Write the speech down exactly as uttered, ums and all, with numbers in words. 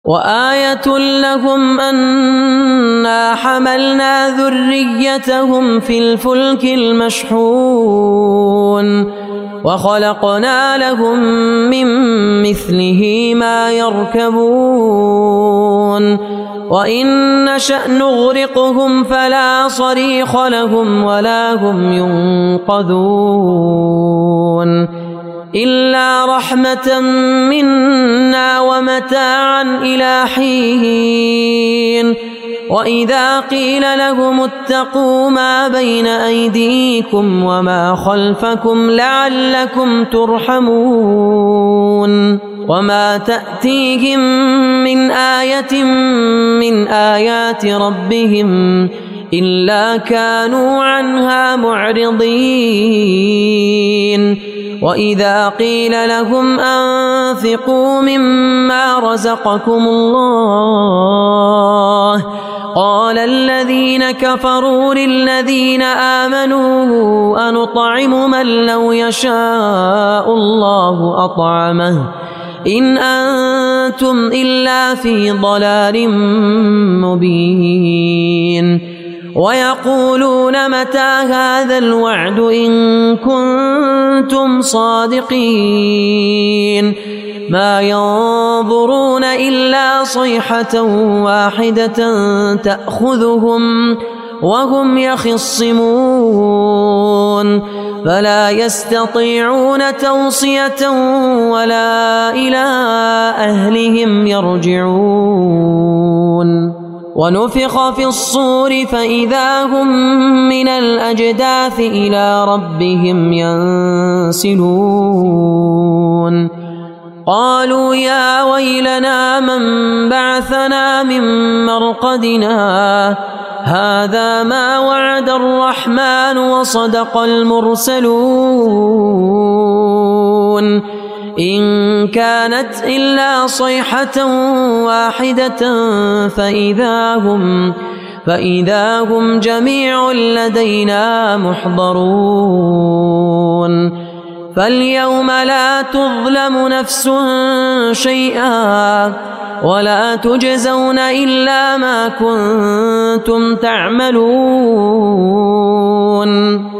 وآية لهم أنا حملنا ذريتهم في الفلك المشحون وخلقنا لهم من مثله ما يركبون وإن نشأ نغرقهم فلا صريخ لهم ولا هم ينقذون إلا رحمة منا ومتاعا إلى حين وإذا قيل لهم اتقوا ما بين أيديكم وما خلفكم لعلكم ترحمون وما تأتيهم من آية من آيات ربهم إلا كانوا عنها معرضين وإذا قيل لهم أنفقوا مما رزقكم الله قال الذين كفروا للذين آمنوا أنطعم من لو يشاء الله أطعمه إن أنتم إلا في ضلال مبين ويقولون متى هذا الوعد إن كنتم صادقين ما ينظرون إلا صيحة واحدة تأخذهم وهم يخصمون فلا يستطيعون توصية ولا إلى أهلهم يرجعون ونفخ في الصور فإذا هم من الأجداث إلى ربهم ينسلون قالوا يا ويلنا من بعثنا من مرقدنا هذا ما وعد الرحمن وصدق المرسلون إن كانت إلا صيحة واحدة فإذا هم فإذا هم جميع لدينا محضرون فاليوم لا تظلم نفس شيئا ولا تجزون إلا ما كنتم تعملون